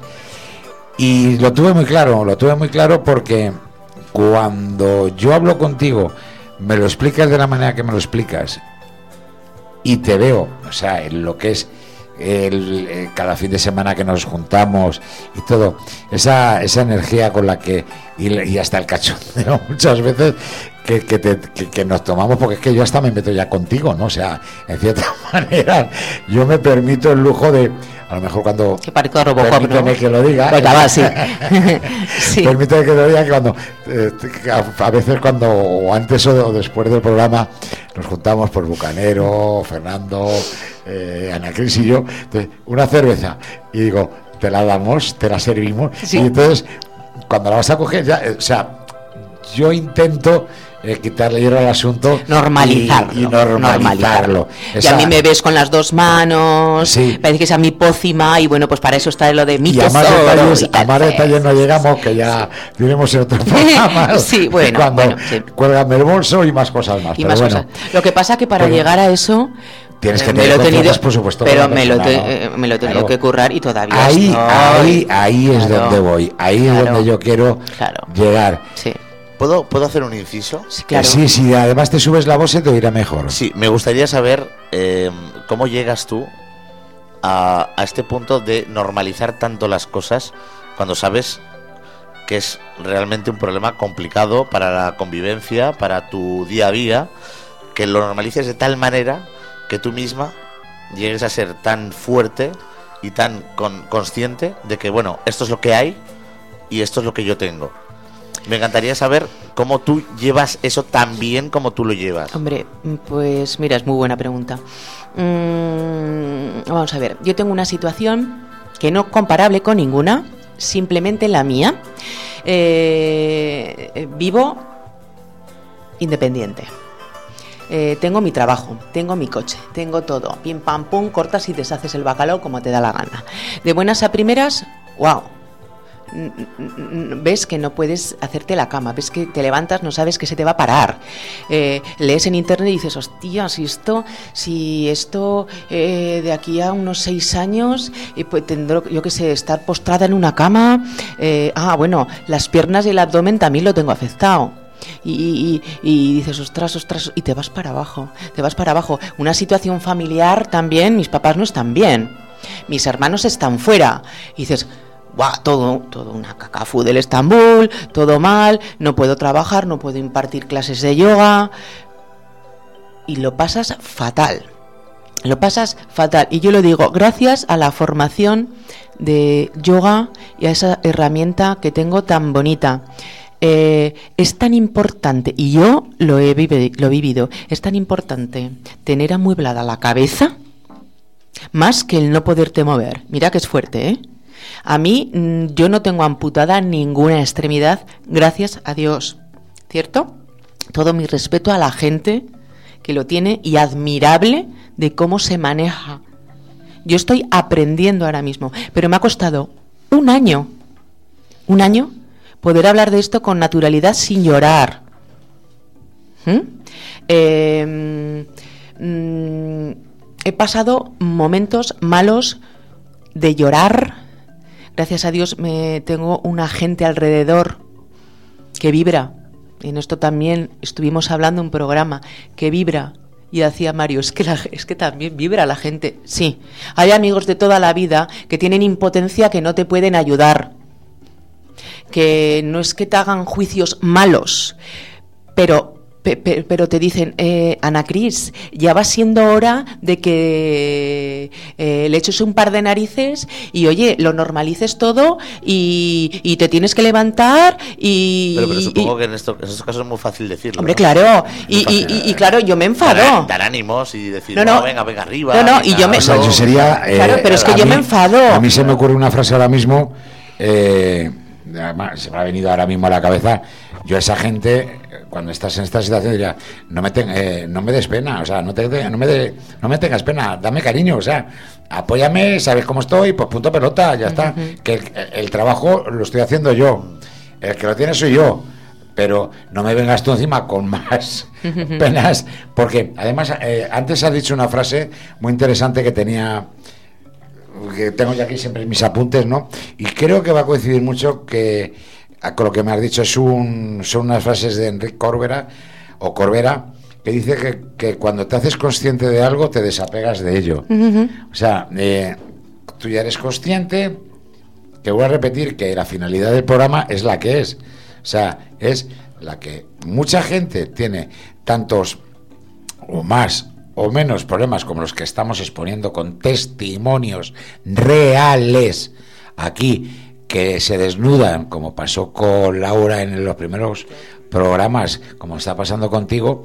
Y lo tuve muy claro, lo tuve muy claro porque cuando yo hablo contigo, me lo explicas de la manera que me lo explicas y te veo, o sea, en lo que es El, eh, cada fin de semana que nos juntamos y todo, esa esa energía con la que y, y hasta el cachondeo muchas veces que, que, te, que, que nos tomamos, porque es que yo hasta me meto ya contigo, ¿no? O sea, en cierta manera yo me permito el lujo de, a lo mejor cuando que parezco Robocop, permíteme, ¿no?, que lo diga, pues va, sí. Sí. Permíteme que lo diga, que cuando eh, a, a veces cuando o antes o, de, o después del programa nos juntamos por Bucanero, Fernando, eh, Ana Cris y yo, entonces, una cerveza, y digo, te la damos, te la servimos, sí. Y entonces cuando la vas a coger ya, eh, o sea, yo intento eh, quitarle hierro al asunto, normalizarlo, y, y normalizarlo. normalizarlo. Esa... Y a mí me ves con las dos manos, sí. Parece que sea mi pócima, y bueno, pues para eso está lo de mi tesoro. Y a más detalles, a más detalles no llegamos, que ya diremos en otros programas. Sí, bueno, cuando bueno, sí. Cuélgame el bolso y más cosas más. Y pero más bueno, cosas. Lo que pasa que para pero, llegar a eso... Tienes que eh, tener confianzas, por supuesto, pero me lo, te, eh, me lo he tenido claro. que currar y todavía ahí, estoy. ahí, ahí es claro. donde voy, ahí claro. es donde yo quiero claro. llegar. Sí. ¿Puedo, ¿Puedo hacer un inciso? Sí, claro. Sí, sí, además te subes la voz se te oirá mejor. Sí, me gustaría saber eh, cómo llegas tú a, a este punto de normalizar tanto las cosas cuando sabes que es realmente un problema complicado para la convivencia, para tu día a día, que lo normalices de tal manera que tú misma llegues a ser tan fuerte y tan con, consciente de que, bueno, esto es lo que hay y esto es lo que yo tengo. Me encantaría saber cómo tú llevas eso tan bien como tú lo llevas. Hombre, pues mira, es muy buena pregunta. Mm, vamos a ver, yo tengo una situación que no es comparable con ninguna, simplemente la mía. Eh, vivo independiente. Eh, tengo mi trabajo, tengo mi coche, tengo todo. Pim, pam, pum, cortas y deshaces el bacalao como te da la gana. De buenas a primeras, wow. Ves que no puedes hacerte la cama, ves que te levantas, no sabes que se te va a parar. Eh, lees en internet y dices, hostia, si esto, si esto eh, de aquí a unos seis años, eh, pues tendré, yo qué sé, estar postrada en una cama. Eh, ah, bueno, las piernas y el abdomen también lo tengo afectado. Y, y, y dices, ostras, ostras, y te vas para abajo, te vas para abajo. Una situación familiar también, mis papás no están bien, mis hermanos están fuera. Y dices, guau, todo, todo una cacafu del Estambul, todo mal, no puedo trabajar, no puedo impartir clases de yoga. Y lo pasas fatal, lo pasas fatal. Y yo lo digo, gracias a la formación de yoga y a esa herramienta que tengo tan bonita. Eh, es tan importante, y yo lo he, vive, lo he vivido, es tan importante tener amueblada la cabeza más que el no poderte mover. Mira que es fuerte, ¿eh? A mí, yo no tengo amputada ninguna extremidad, gracias a Dios, ¿cierto? Todo mi respeto a la gente que lo tiene y admirable de cómo se maneja. Yo estoy aprendiendo ahora mismo, pero me ha costado un año, un año, poder hablar de esto con naturalidad sin llorar. ¿Mm? Eh, mm, he pasado momentos malos de llorar, gracias a Dios me tengo una gente alrededor que vibra. En esto también estuvimos hablando en un programa que vibra. Y decía Mario, es que, la, es que también vibra la gente. Sí, hay amigos de toda la vida que tienen impotencia, que no te pueden ayudar. Que no es que te hagan juicios malos, pero... Pero te dicen, eh, Ana Cris, ya va siendo hora de que eh, le eches un par de narices y, oye, lo normalices todo y, y te tienes que levantar y... Pero, pero supongo y, que en, esto, en estos casos es muy fácil decirlo. Hombre, ¿no? claro, y, y, y, y claro, yo me enfado. Dar, dar ánimos y decir, no, no, no, venga, venga arriba. No, no, venga, y yo me... O sea, yo sería... Eh, claro, pero es que yo mí, me enfado. A mí se me ocurre una frase ahora mismo, eh, se me ha venido ahora mismo a la cabeza. Yo a esa gente, cuando estás en esta situación, diría, no me, ten, eh, no me des pena, o sea, no, te, no, me de, no me tengas pena, dame cariño, o sea, apóyame, sabes cómo estoy, pues punto pelota, ya está. Uh-huh. Que el, el trabajo lo estoy haciendo yo, el que lo tiene soy yo, pero no me vengas tú encima con más uh-huh. penas, porque además, eh, antes has dicho una frase muy interesante que tenía... que tengo ya aquí siempre en mis apuntes, ¿no? Y creo que va a coincidir mucho que con lo que me has dicho. Es un, son unas frases de Enrique Corbera o Corbera, que dice que, que cuando te haces consciente de algo te desapegas de ello. Uh-huh. O sea, eh, tú ya eres consciente, que voy a repetir que la finalidad del programa es la que es. O sea, es la que mucha gente tiene tantos o más o menos problemas como los que estamos exponiendo con testimonios reales aquí, que se desnudan, como pasó con Laura en los primeros programas, como está pasando contigo,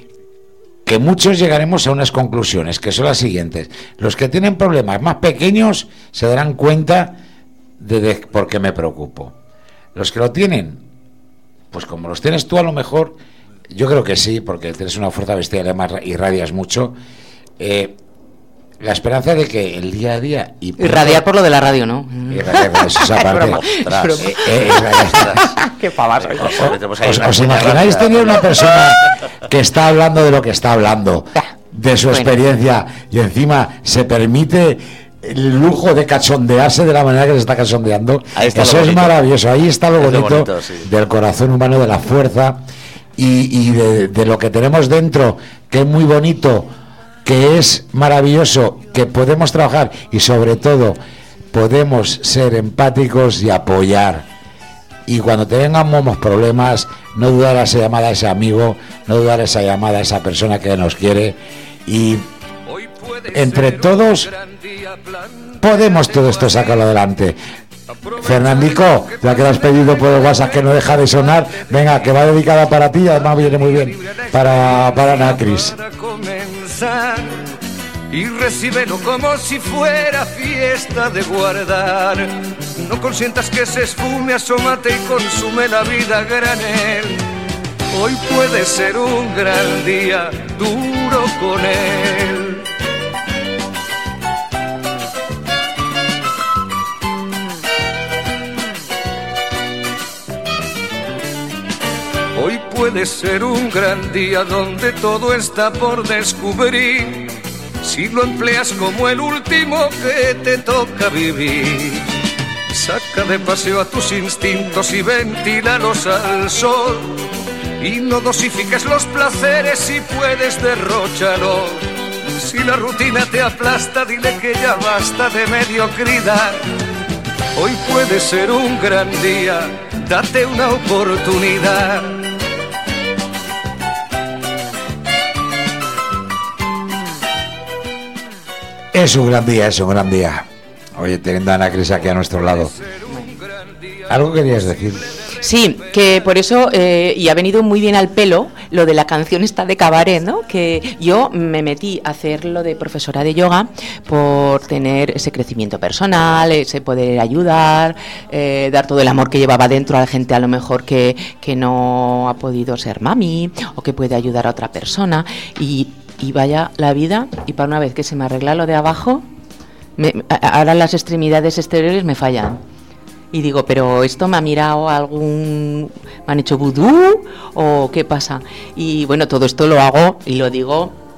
que muchos llegaremos a unas conclusiones, que son las siguientes. Los que tienen problemas más pequeños se darán cuenta de, de por qué me preocupo. Los que lo tienen, pues como los tienes tú a lo mejor, yo creo que sí, porque tienes una fuerza bestial, además irradias mucho, eh, la esperanza de que el día a día... Y irradiar por lo de la radio, ¿no? Irradiar por eso, esa parte. Eh, eh, Qué pavas. ¿Os, os imagináis tener una persona que está hablando de lo que está hablando, de su experiencia, y encima se permite el lujo de cachondearse de la manera que se está cachondeando? Eso es maravilloso. Ahí está lo bonito, lo bonito sí. del corazón humano, de la fuerza y, y de, de lo que tenemos dentro, que es muy bonito, que es maravilloso, que podemos trabajar y sobre todo podemos ser empáticos y apoyar. Y cuando tengamos problemas, no dudar esa llamada a ese amigo, no dudar esa llamada a esa persona que nos quiere, y entre todos podemos todo esto sacarlo adelante. Fernandico, ya que lo has pedido por el WhatsApp que no deja de sonar, venga, que va dedicada para ti, además viene muy bien para, para Ana Cris. Y recíbelo como si fuera fiesta de guardar. No consientas que se esfume, asómate y consume la vida a granel. Hoy puede ser un gran día, duro con él. Hoy puede ser un gran día donde todo está por descubrir, si lo empleas como el último que te toca vivir. Saca de paseo a tus instintos y ventílalos al sol, y no dosifiques los placeres si puedes derróchalos. Si la rutina te aplasta, dile que ya basta de mediocridad. Hoy puede ser un gran día, date una oportunidad. Es un gran día, es un gran día. Oye, teniendo a Ana Cris aquí a nuestro lado. ¿Algo querías decir? Sí, que por eso, eh, y ha venido muy bien al pelo, lo de la canción esta de Cabaret, ¿no? Que yo me metí a hacer lo de profesora de yoga por tener ese crecimiento personal, ese poder ayudar, eh, dar todo el amor que llevaba dentro a la gente a lo mejor que, que no ha podido ser mami o que puede ayudar a otra persona. Y, y vaya la vida, y para una vez que se me arregla lo de abajo, me, ahora las extremidades exteriores me fallan. Y digo, ¿pero esto me ha mirado algún... me han hecho vudú o qué pasa? Y bueno, todo esto lo hago y lo digo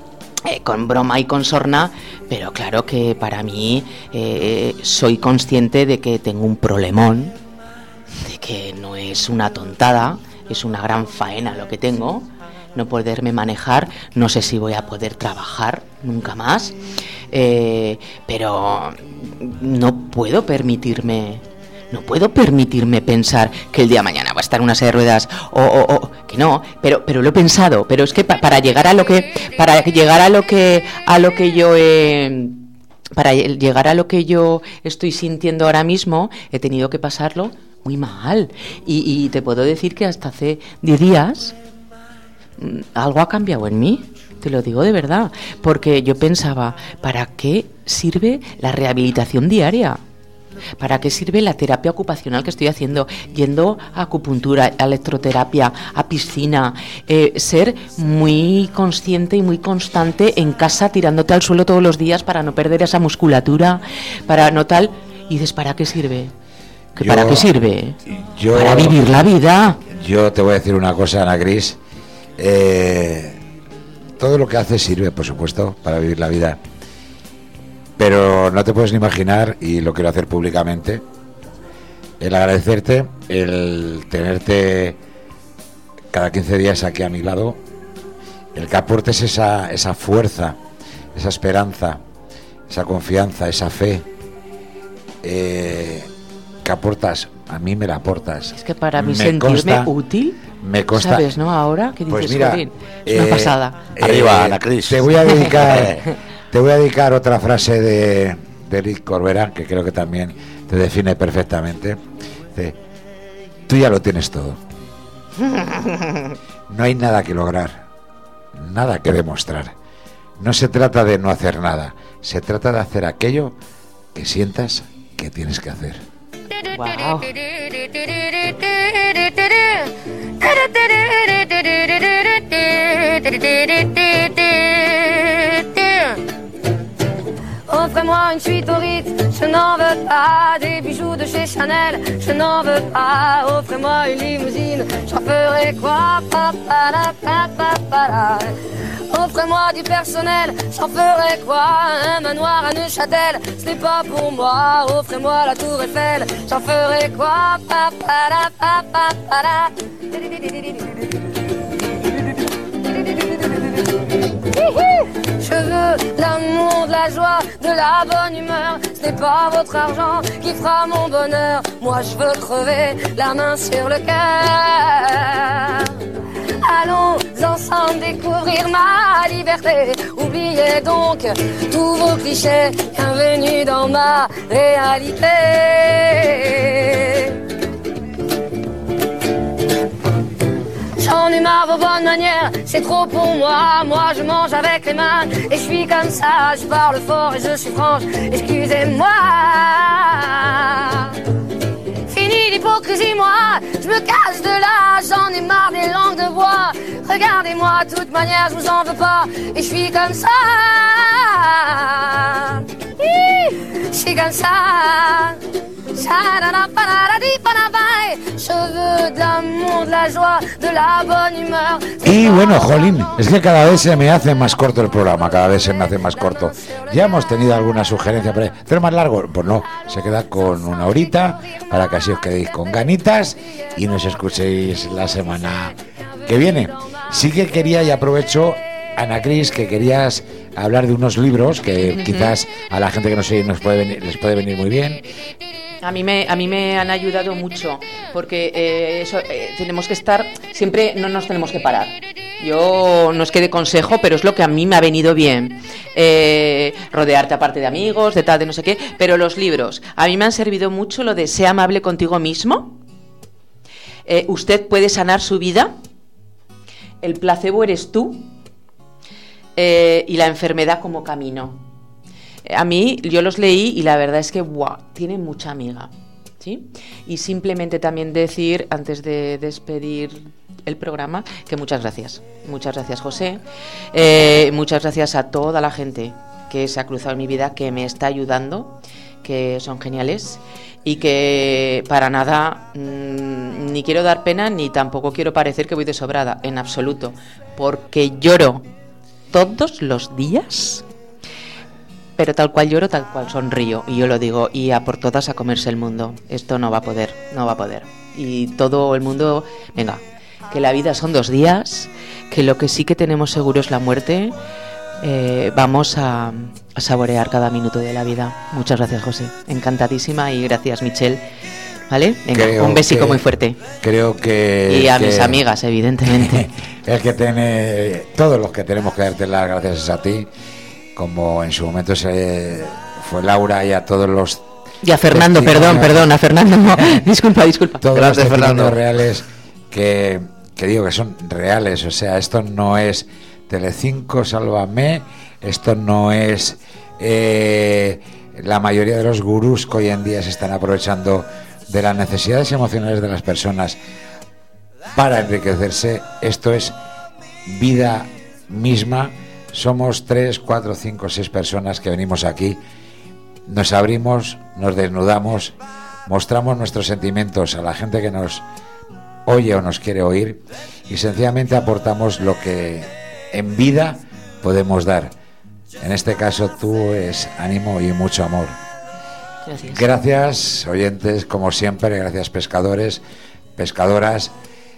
eh, con broma y con sorna, pero claro que para mí eh, soy consciente de que tengo un problemón, de que no es una tontada, es una gran faena lo que tengo, no poderme manejar, no sé si voy a poder trabajar nunca más, eh, pero no puedo permitirme... No puedo permitirme pensar que el día de mañana va a estar en una silla de ruedas o, o, o que no, pero pero lo he pensado, pero es que pa, para llegar a lo que para llegar a lo que a lo que yo he, para llegar a lo que yo estoy sintiendo ahora mismo, he tenido que pasarlo muy mal y, y te puedo decir que hasta hace diez días algo ha cambiado en mí. Te lo digo de verdad, porque yo pensaba, ¿para qué sirve la rehabilitación diaria? ¿Para qué sirve la terapia ocupacional que estoy haciendo? Yendo a acupuntura, a electroterapia, a piscina, eh, ser muy consciente y muy constante en casa, tirándote al suelo todos los días para no perder esa musculatura, para no tal. Y dices, ¿para qué sirve? ¿Que Yo- ¿Para qué sirve? yo- Para vivir la vida. Yo te voy a decir una cosa, Ana Cris. Eh, todo lo que haces sirve, por supuesto, para vivir la vida. Pero no te puedes ni imaginar, y lo quiero hacer públicamente, el agradecerte, el tenerte cada quince días aquí a mi lado, el que aportes esa, esa fuerza, esa esperanza, esa confianza, esa fe, eh, que aportas, a mí me la aportas. Es que para mí Me sentirme consta- útil, me consta. ¿sabes, no? Ahora que dices, Pues mira, "Jolín, es una eh, pasada". Arriba, Ana Cris. Te voy a dedicar, te voy a dedicar otra frase de, de Eric Corbera, que creo que también te define perfectamente. Dice, tú ya lo tienes todo. No hay nada que lograr, nada que demostrar. No se trata de no hacer nada, se trata de hacer aquello que sientas que tienes que hacer. Guau. Offrez-moi une suite au Ritz, je n'en veux pas. Des bijoux de chez Chanel, je n'en veux pas. Offrez-moi une limousine, j'en ferai quoi? Pa, pa, la, pa, pa, pa, la. Offrez-moi du personnel, j'en ferai quoi? Un manoir à Neuchâtel, ce n'est pas pour moi. Offrez-moi la tour Eiffel, j'en ferai quoi? Pa, pa, la, pa, pa, pa, la. Je veux l'amour, de la joie, de la bonne humeur. Ce n'est pas votre argent qui fera mon bonheur. Moi je veux crever la main sur le cœur. Allons ensemble découvrir ma liberté. Oubliez donc tous vos clichés. Bienvenue dans ma réalité. J'en ai marre vos bonnes manières, c'est trop pour moi. Moi je mange avec les mains et je suis comme ça. Je parle fort et je suis franche, excusez-moi. Fini l'hypocrisie, moi, je me casse de là. J'en ai marre des langues de bois. Regardez-moi, de toute manière je vous en veux pas. Et je suis comme ça. Je suis comme ça. Je veux de l'amour, de la joie, de la bonne humeur. Y bueno, jolín, es que cada vez se me hace más corto el programa, cada vez se me hace más corto. Ya hemos tenido alguna sugerencia, pero ¿hacer más largo? Pues no, se queda con una horita para que así os quedéis con ganitas y nos escuchéis la semana que viene. Sí que quería, y aprovecho, Ana Cris, que querías hablar de unos libros que uh-huh. quizás a la gente que nos oye nos puede venir, les puede venir muy bien. A mí me a mí me han ayudado mucho porque eh, eso eh, tenemos que estar siempre, no nos tenemos que parar. Yo no es que de consejo, pero es lo que a mí me ha venido bien. Eh, rodearte aparte de amigos, de tal, de no sé qué. Pero los libros, a mí me han servido mucho lo de sea amable contigo mismo. Eh, usted puede sanar su vida. El placebo eres tú. Eh, y la enfermedad como camino. A mí, yo los leí y la verdad es que, wow, tienen mucha amiga, ¿sí? Y simplemente también decir, antes de despedir el programa, que muchas gracias. Muchas gracias, José. Eh, muchas gracias a toda la gente que se ha cruzado en mi vida, que me está ayudando, que son geniales y que para nada mmm, ni quiero dar pena ni tampoco quiero parecer que voy de sobrada, en absoluto, porque lloro todos los días, pero tal cual lloro, tal cual sonrío, y yo lo digo, y a por todas a comerse el mundo. Esto no va a poder, no va a poder. Y todo el mundo, venga, que la vida son dos días, que lo que sí que tenemos seguro es la muerte. Eh, vamos a, a saborear cada minuto de la vida. Muchas gracias, José, encantadísima, y gracias, Michelle. ¿Vale? Venga, creo un besico que, muy fuerte. Creo que... Y a que, mis amigas, evidentemente. El que tiene... Todos los que tenemos que darte las gracias es a ti, como en su momento se fue Laura, y a todos los... Y a Fernando, perdón, perdón, a Fernando, no, disculpa, disculpa. Todos los testimonios reales que, que digo que son reales, o sea, esto no es Telecinco, Sálvame, esto no es eh, la mayoría de los gurús que hoy en día se están aprovechando de las necesidades emocionales de las personas para enriquecerse. Esto es vida misma. Somos tres, cuatro, cinco, seis personas que venimos aquí, nos abrimos, nos desnudamos, mostramos nuestros sentimientos a la gente que nos oye o nos quiere oír, y sencillamente aportamos lo que en vida podemos dar. En este caso tú es ánimo y mucho amor. Gracias. Gracias, oyentes, como siempre. Gracias, pescadores, pescadoras.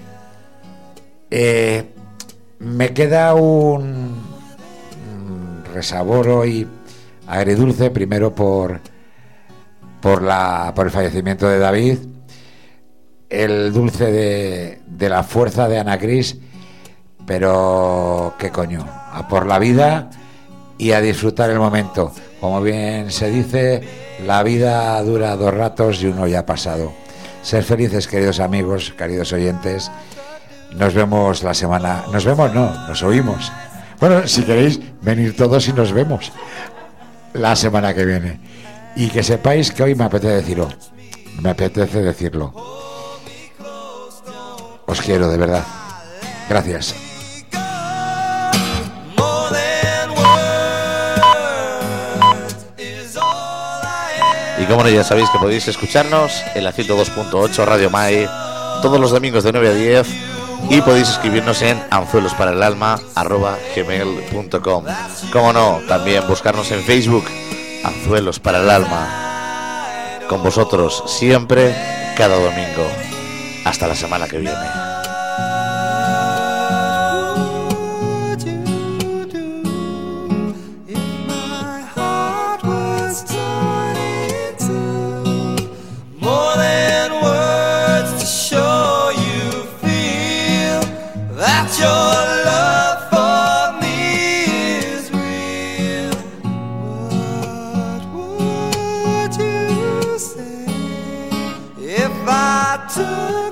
Eh, me queda un, un resabor hoy agridulce, primero por por la por el fallecimiento de David, el dulce de, de la fuerza de Ana Cris, pero qué coño, a por la vida y a disfrutar el momento. Como bien se dice, la vida dura dos ratos y uno ya ha pasado. Ser felices, queridos amigos, queridos oyentes. Nos vemos la semana... Nos vemos, no, nos oímos. Bueno, si queréis venir todos y nos vemos la semana que viene. Y que sepáis que hoy me apetece decirlo. Me apetece decirlo. Os quiero, de verdad. Gracias. Y como no, ya sabéis que podéis escucharnos en la ciento dos punto ocho Radio Mai todos los domingos de nueve a diez, y podéis escribirnos en anzuelosparaalalma arroba gmail punto com. Como no, también buscarnos en Facebook, Anzuelos para el Alma. Con vosotros siempre, cada domingo. Hasta la semana que viene. If I took